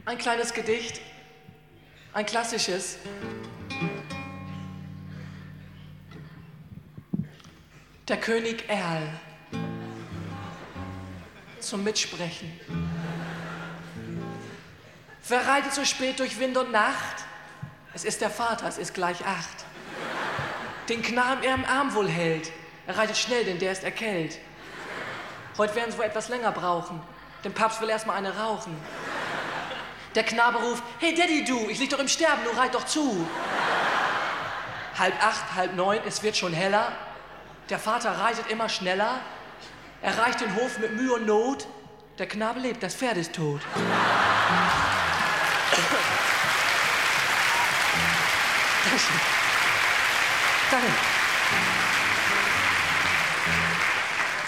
Ein kleines Gedicht, ein klassisches. Der König Erl. Zum Mitsprechen. Wer reitet so spät durch Wind und Nacht? Es ist der Vater, es ist gleich 8. Den Knaben er im Arm wohl hält. Er reitet schnell, denn der ist erkällt. Heute werden sie wohl etwas länger brauchen. Denn Papst will erst mal eine rauchen. Der Knabe ruft, hey Daddy du, ich lieg doch im Sterben, du reit doch zu. 7:30, 8:30, es wird schon heller. Der Vater reitet immer schneller. Erreicht den Hof mit Mühe und Not. Der Knabe lebt, das Pferd ist tot. Danke.